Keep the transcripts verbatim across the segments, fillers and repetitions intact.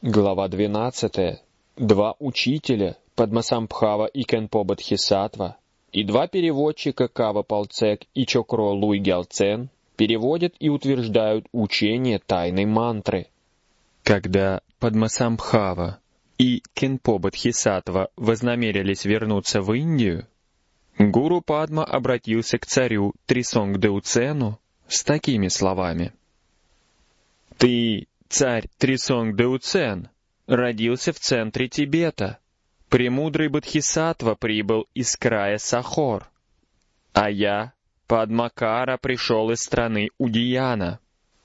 Глава двенадцатая. Два учителя, Падмасамбхава и Кhenpo Бодхисаттва, и два переводчика Кава Палцек и Чокро Луй Гялцен переводят и утверждают учение тайной мантры. Когда Падмасамбхава и Кhenpo Бодхисаттва вознамерились вернуться в Индию, гуру Падма обратился к царю Трисонгдеуцену с такими словами. «Ты, царь Трисонгдеуцен, родился в центре Тибета. Премудрый Бодхисаттва прибыл из края Сахор, а я, Падмакара, пришел из страны Удияна.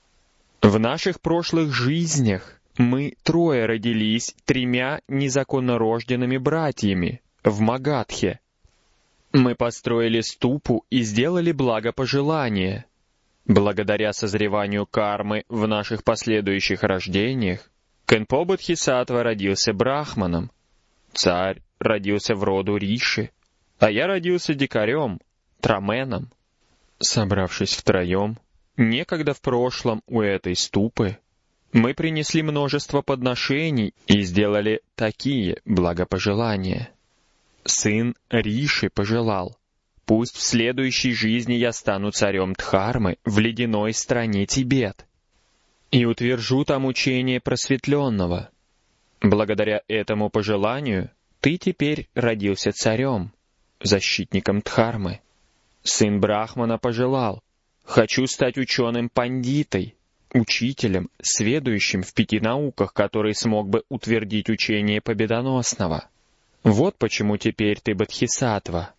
В наших прошлых жизнях мы трое родились тремя незаконнорожденными братьями в Магадхе. Мы построили ступу и сделали благопожелание. Благодаря созреванию кармы в наших последующих рождениях, Кhenpo Бодхисаттва родился брахманом, царь родился в роду Риши, а я родился дикарем, траменом. Собравшись втроем, некогда в прошлом у этой ступы, мы принесли множество подношений и сделали такие благопожелания. Сын Риши пожелал: пусть в следующей жизни я стану царем Дхармы в ледяной стране Тибет и утвержу там учение просветленного. Благодаря этому пожеланию ты теперь родился царем, защитником Дхармы. Сын Брахмана пожелал: хочу стать ученым-пандитой, учителем, сведущим в пяти науках, который смог бы утвердить учение победоносного. Вот почему теперь ты Бодхисаттва.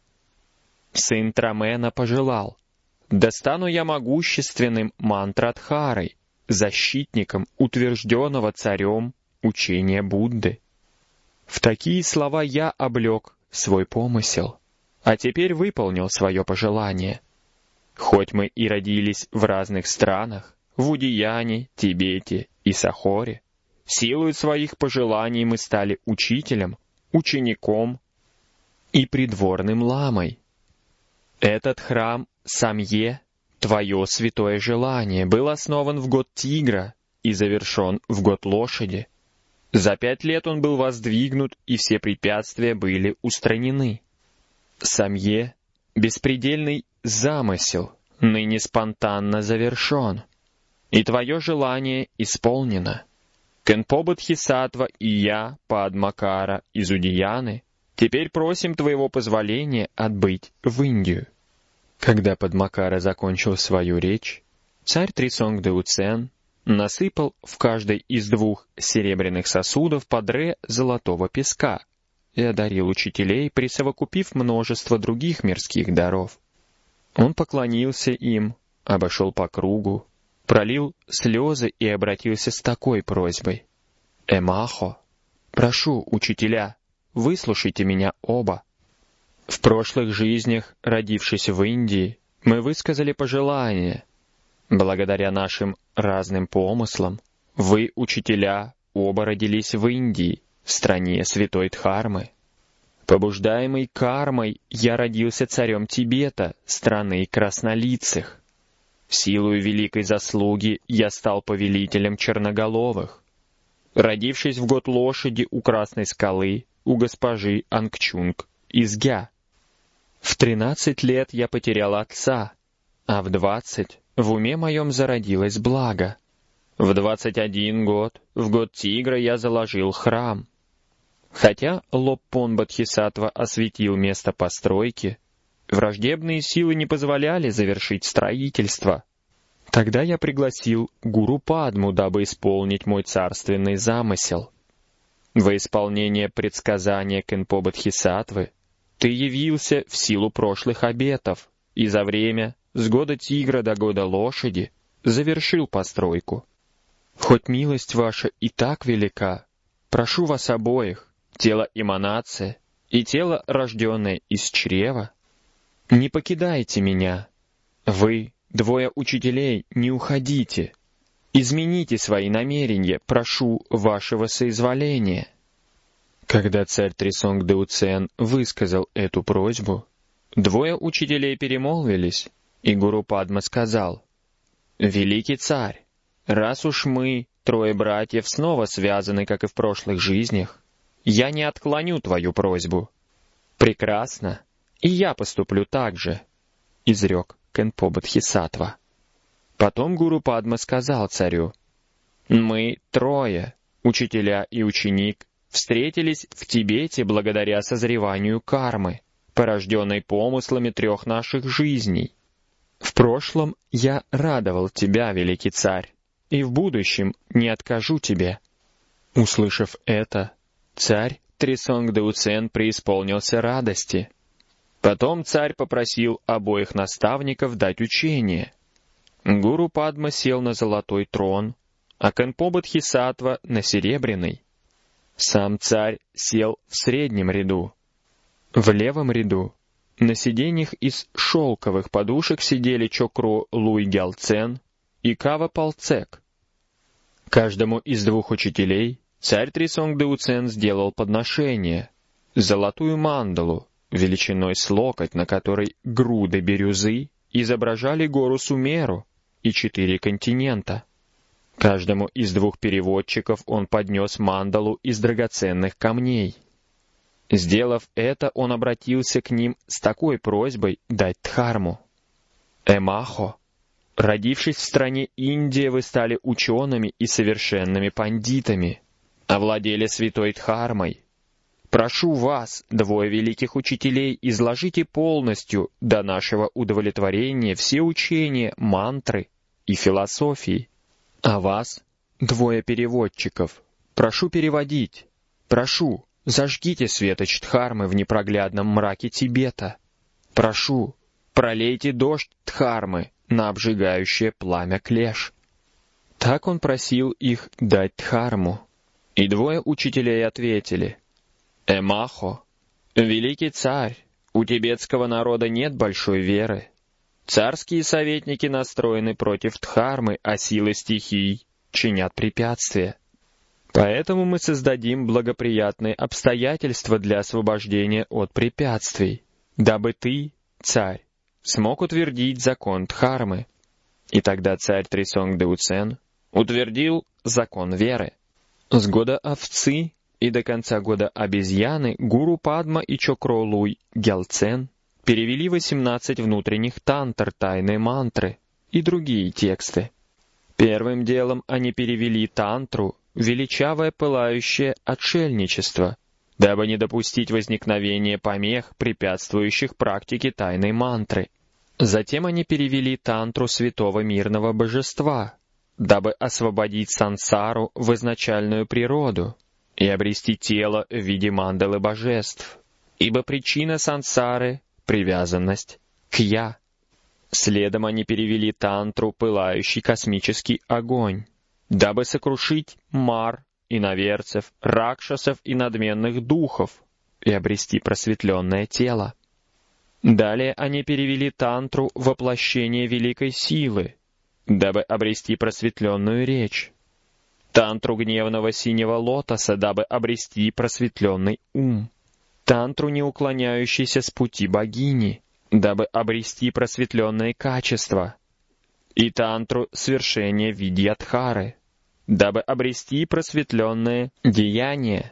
Сын Трамена пожелал: да стану я могущественным мантрадхарой, защитником утвержденного царем учения Будды. В такие слова я облег свой помысел, а теперь выполнил свое пожелание. Хоть мы и родились в разных странах, в Удияне, Тибете и Сахоре, силой своих пожеланий мы стали учителем, учеником и придворным ламой. Этот храм Самье, твое святое желание, был основан в год тигра и завершен в год лошади. За пять лет он был воздвигнут, и все препятствия были устранены. Самье, беспредельный замысел, ныне спонтанно завершен, и твое желание исполнено. Кhenpo Бодхисаттва и я, Падмакара из Удияны, теперь просим твоего позволения отбыть в Индию». Когда Падмакара закончил свою речь, царь Трисонгдеуцен насыпал в каждой из двух серебряных сосудов по дре золотого песка и одарил учителей, присовокупив множество других мирских даров. Он поклонился им, обошел по кругу, пролил слезы и обратился с такой просьбой: «Эмахо, прошу, учителя, выслушайте меня оба. В прошлых жизнях, родившись в Индии, мы высказали пожелание. Благодаря нашим разным помыслам, вы, учителя, оба родились в Индии, в стране святой Дхармы. Побуждаемый кармой, я родился царем Тибета, страны краснолицых. Силою великой заслуги я стал повелителем черноголовых. Родившись в год лошади у Красной скалы, у госпожи Ангчунг из Гя. В тринадцать лет я потерял отца, а в двадцать в уме моем зародилось благо. В двадцать один год, в год тигра, я заложил храм. Хотя Лоппон Бодхисаттва осветил место постройки, враждебные силы не позволяли завершить строительство. Тогда я пригласил гуру Падму, дабы исполнить мой царственный замысел. Во исполнение предсказания Кhenpo Бодхисаттвы ты явился в силу прошлых обетов и за время с года тигра до года лошади завершил постройку. Хоть милость ваша и так велика, прошу вас обоих, тело эманация и тело, рожденное из чрева, не покидайте меня. Вы, двое учителей, не уходите. Измените свои намерения, прошу вашего соизволения». Когда царь Трисонгдеуцен высказал эту просьбу, двое учителей перемолвились, и гуру Падма сказал: «Великий царь, раз уж мы, трое братьев снова связаны, как и в прошлых жизнях, я не отклоню твою просьбу. Прекрасно, и я поступлю так же, — изрек Кhenpo-бодхисаттва. Потом гуру Падма сказал царю: «Мы трое, учителя и ученик, встретились в Тибете благодаря созреванию кармы, порожденной помыслами трех наших жизней. В прошлом я радовал тебя, великий царь, и в будущем не откажу тебе». Услышав это, царь Трисонгдеуцен преисполнился радости. Потом царь попросил обоих наставников дать учение. Гуру Падма сел на золотой трон, а Кhenpo-бодхисаттва — на серебряный. Сам царь сел в среднем ряду. В левом ряду на сиденьях из шелковых подушек сидели Чокро Луй-Гялцен и Кава-Палцек. Каждому из двух учителей царь Трисонгдеуцен сделал подношение — золотую мандалу, величиной с локоть, на которой груды бирюзы изображали гору Сумеру и четыре континента. Каждому из двух переводчиков он поднес мандалу из драгоценных камней. Сделав это, он обратился к ним с такой просьбой дать дхарму. «Эмахо, родившись в стране Индия, вы стали учеными и совершенными пандитами, овладели святой дхармой. Прошу вас, двое великих учителей, изложите полностью до нашего удовлетворения все учения, мантры и философии. А вас, двое переводчиков, прошу переводить. Прошу, зажгите светоч дхармы в непроглядном мраке Тибета. Прошу, пролейте дождь дхармы на обжигающее пламя клеш». Так он просил их дать дхарму. И двое учителей ответили: «Эмахо, великий царь, у тибетского народа нет большой веры. Царские советники настроены против дхармы, а силы стихий чинят препятствия. Поэтому мы создадим благоприятные обстоятельства для освобождения от препятствий, дабы ты, царь, смог утвердить закон дхармы». И тогда царь Трисонгдеуцен утвердил закон веры. С года овцы и до конца года обезьяны гуру Падма и Чокро Луй-Гялцен перевели восемнадцать внутренних тантр тайной мантры и другие тексты. Первым делом они перевели тантру «Величавое пылающее отшельничество», дабы не допустить возникновения помех, препятствующих практике тайной мантры. Затем они перевели тантру святого мирного божества, дабы освободить сансару в изначальную природу и обрести тело в виде мандалы божеств, ибо причина сансары — привязанность к «я». Следом они перевели тантру «Пылающий космический огонь», дабы сокрушить мар, иноверцев, ракшасов и надменных духов и обрести просветленное тело. Далее они перевели тантру «Воплощение великой силы», дабы обрести просветленную речь, тантру гневного синего лотоса, дабы обрести просветленный ум, тантру, не уклоняющейся с пути богини, дабы обрести просветленные качества, и тантру свершения видьядхары, дабы обрести просветленное деяние.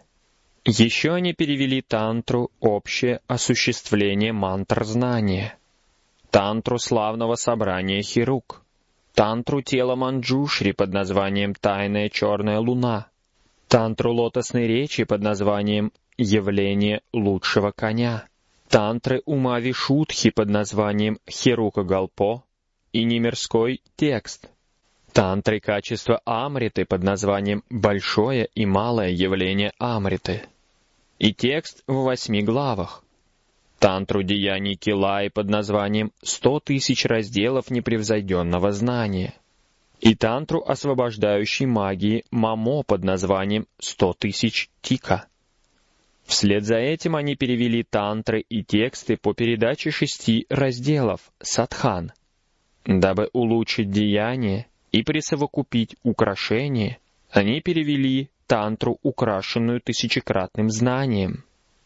Еще они перевели тантру «Общее осуществление мантр знания», тантру славного собрания Хирук, тантру тела Манджушри под названием «Тайная черная луна», тантру лотосной речи под названием «Явление лучшего коня», тантры ума Вишудхи под названием «Хирука Галпо» и «Немирской текст», тантры качества Амриты под названием «Большое и малое явление Амриты» и текст в восьми главах, тантру деяний Килаи под названием «Сто тысяч разделов непревзойденного знания» и тантру освобождающей магии Мамо под названием «Сто тысяч тика». Вслед за этим они перевели тантры и тексты по передаче шести разделов Садхан. Дабы улучшить деяние и присовокупить украшение, они перевели тантру, украшенную тысячекратным знанием.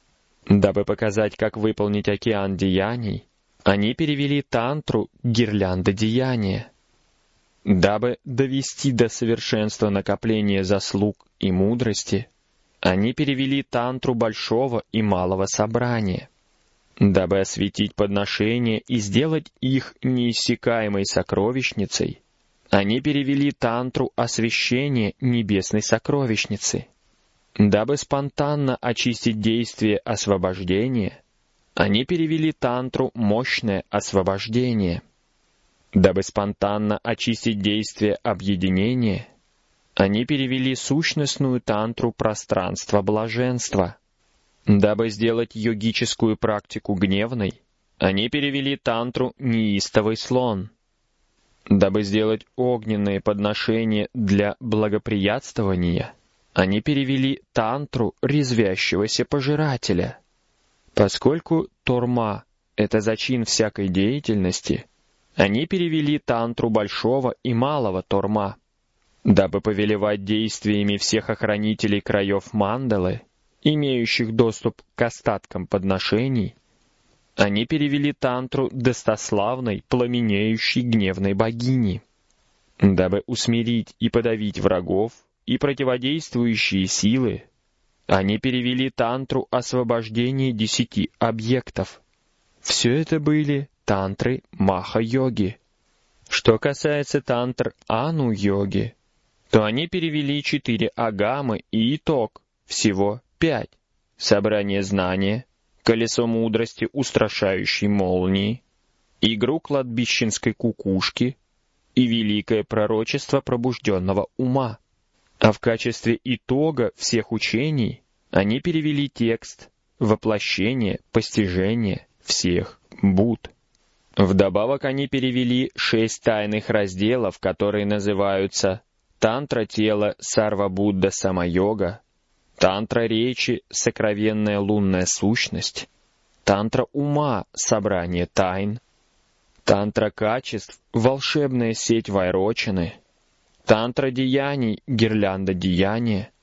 Дабы показать, как выполнить океан деяний, они перевели тантру «Гирлянда деяния». Дабы довести до совершенства накопления заслуг и мудрости, они перевели тантру большого и малого собрания. Дабы осветить подношения и сделать их неиссякаемой сокровищницей, они перевели тантру освящения небесной сокровищницы. Дабы спонтанно очистить действие освобождения, они перевели тантру мощное освобождение. Дабы спонтанно очистить действие объединения, они перевели сущностную тантру пространства блаженства. Дабы сделать йогическую практику гневной, они перевели тантру неистовый слон. Дабы сделать огненные подношения для благоприятствования, они перевели тантру резвящегося пожирателя. Поскольку торма — это зачин всякой деятельности, они перевели тантру большого и малого торма. Дабы повелевать действиями всех охранителей краев мандалы, имеющих доступ к остаткам подношений, они перевели тантру достославной, пламенеющей гневной богини. Дабы усмирить и подавить врагов и противодействующие силы, они перевели тантру освобождения десяти объектов. Все это были тантры Маха-йоги. Что касается тантр Ану-йоги, то они перевели четыре агамы и итог, всего пять. Собрание знания, колесо мудрости устрашающей молнии, игру кладбищенской кукушки и великое пророчество пробужденного ума. А в качестве итога всех учений они перевели текст «Воплощение, постижение всех Будд». Вдобавок они перевели шесть тайных разделов, которые называются «Тантра тела Сарва-Будда Сама-йога», «Тантра речи Сокровенная лунная сущность», «Тантра ума Собрание тайн», «Тантра качеств Волшебная сеть Вайрочины», «Тантра деяний Гирлянда деяния»,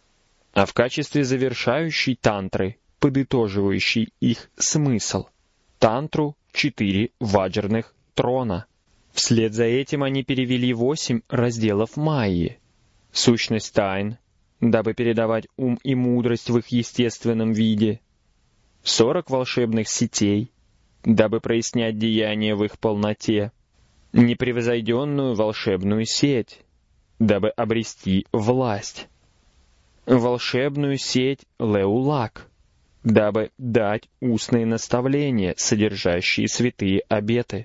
а в качестве завершающей тантры, подытоживающей их смысл, тантру четыре ваджрных трона. Вслед за этим они перевели восемь разделов майи, сущность тайн, дабы передавать ум и мудрость в их естественном виде, сорок волшебных сетей, дабы прояснять деяния в их полноте, непревзойденную волшебную сеть, дабы обрести власть, волшебную сеть Леулак, дабы дать устные наставления, содержащие святые обеты,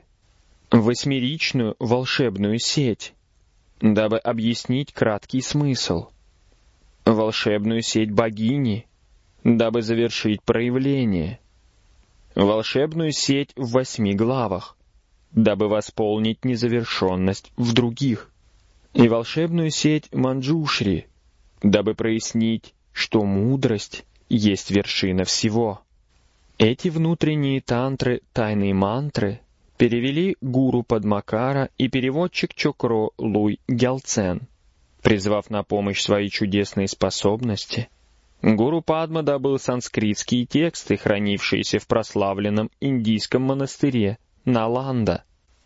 восьмеричную волшебную сеть, дабы объяснить краткий смысл, волшебную сеть богини, дабы завершить проявление, волшебную сеть в восьми главах, дабы восполнить незавершенность в других, и волшебную сеть Манджушри, дабы прояснить, что мудрость есть вершина всего. Эти внутренние тантры, тайные мантры перевели гуру Падмакара и переводчик Чокро Луй Гялцен. Призвав на помощь свои чудесные способности, гуру Падма добыл санскритские тексты, хранившиеся в прославленном индийском монастыре Наланда.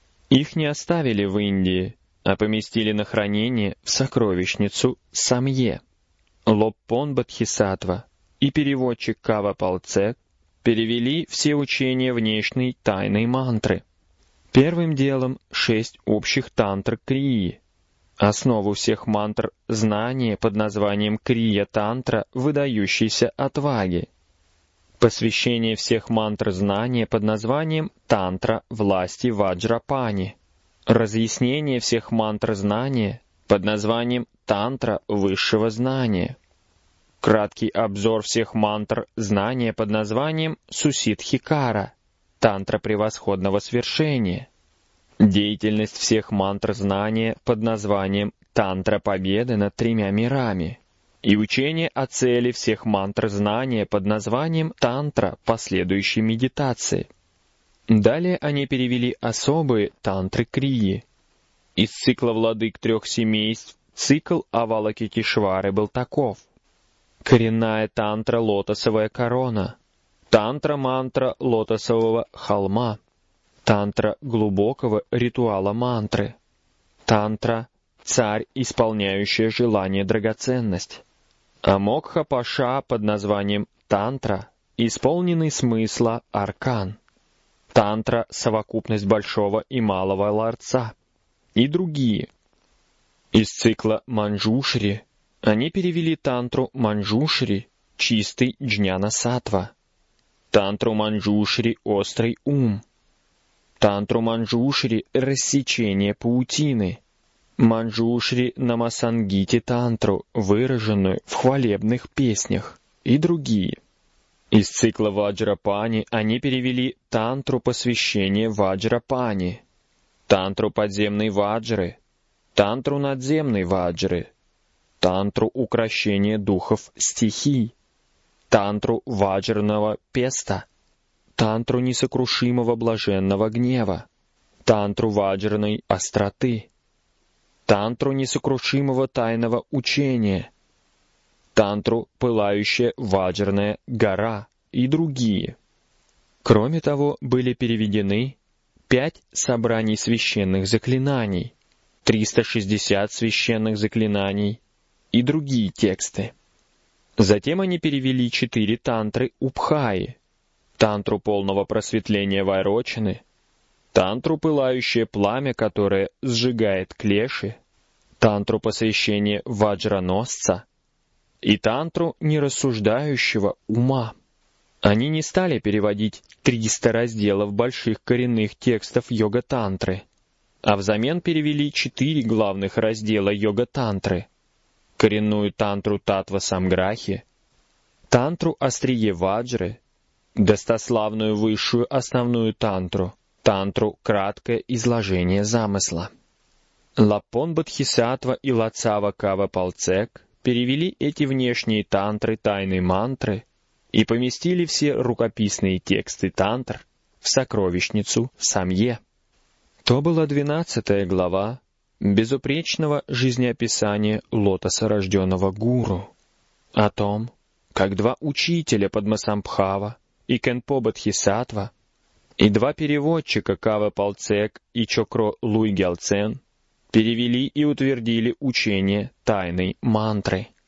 Их не оставили в Индии, а поместили на хранение в сокровищницу Самье. Лоппон Бодхисаттва и переводчик Кава Палцек перевели все учения внешней тайной мантры. Первым делом шесть общих тантр Крии. Основу всех мантр знания под названием Крия-тантра, выдающейся отваги. Посвящение всех мантр знания под названием Тантра власти Ваджрапани. Разъяснение всех мантр знания под названием Тантра высшего знания. Краткий обзор всех мантр знания под названием Сусидхикара, Тантра превосходного свершения. Деятельность всех мантр знания под названием Тантра победы над тремя мирами. И учение о цели всех мантр знания под названием Тантра последующей медитации. Далее они перевели особые тантры Крии. Из цикла владык трех семейств цикл Авалокитешвары был таков. Коренная тантра лотосовая корона, тантра-мантра лотосового холма, тантра глубокого ритуала мантры, Тантра — царь, исполняющий желание драгоценность. А Мокха-паша под названием Тантра — исполненный смысла аркан. Тантра — совокупность большого и малого ларца. И другие. Из цикла Манджушри они перевели тантру Манджушри — чистый джняна-саттва, тантру Манджушри — острый ум, тантру Манджушри — рассечение паутины, Манджушри Намасангити тантру, выраженную в хвалебных песнях, и другие. Из цикла Ваджрапани они перевели тантру посвящения Ваджрапани, тантру подземной Ваджры, тантру надземной Ваджры, тантру укрощения духов стихий, тантру ваджрного песта, тантру несокрушимого блаженного гнева, тантру ваджрной остроты, тантру несокрушимого тайного учения, тантру пылающая ваджрная гора и другие. Кроме того, были переведены пять собраний священных заклинаний, триста шестьдесят священных заклинаний и другие тексты. Затем они перевели четыре тантры Убхаи, тантру полного просветления Вайрочины, тантру пылающее пламя, которое сжигает клеши, тантру посвящения Ваджраносца и тантру нерассуждающего ума. Они не стали переводить триста разделов больших коренных текстов йога-тантры, а взамен перевели четыре главных раздела йога-тантры: коренную тантру Татва-самграхи, тантру острие Ваджры, достославную высшую основную тантру, тантру краткое изложение замысла. Лапон Бодхисаттва и Лацава Кава Палцек перевели эти внешние тантры тайной мантры и поместили все рукописные тексты тантр в сокровищницу Самье. То была двенадцатая глава безупречного жизнеописания лотосорожденного гуру, о том, как два учителя Падмасамбхава и Кенпо Бодхисаттва и два переводчика Кава Палцек и Чокро Луй Гялцен перевели и утвердили учение тайной мантры.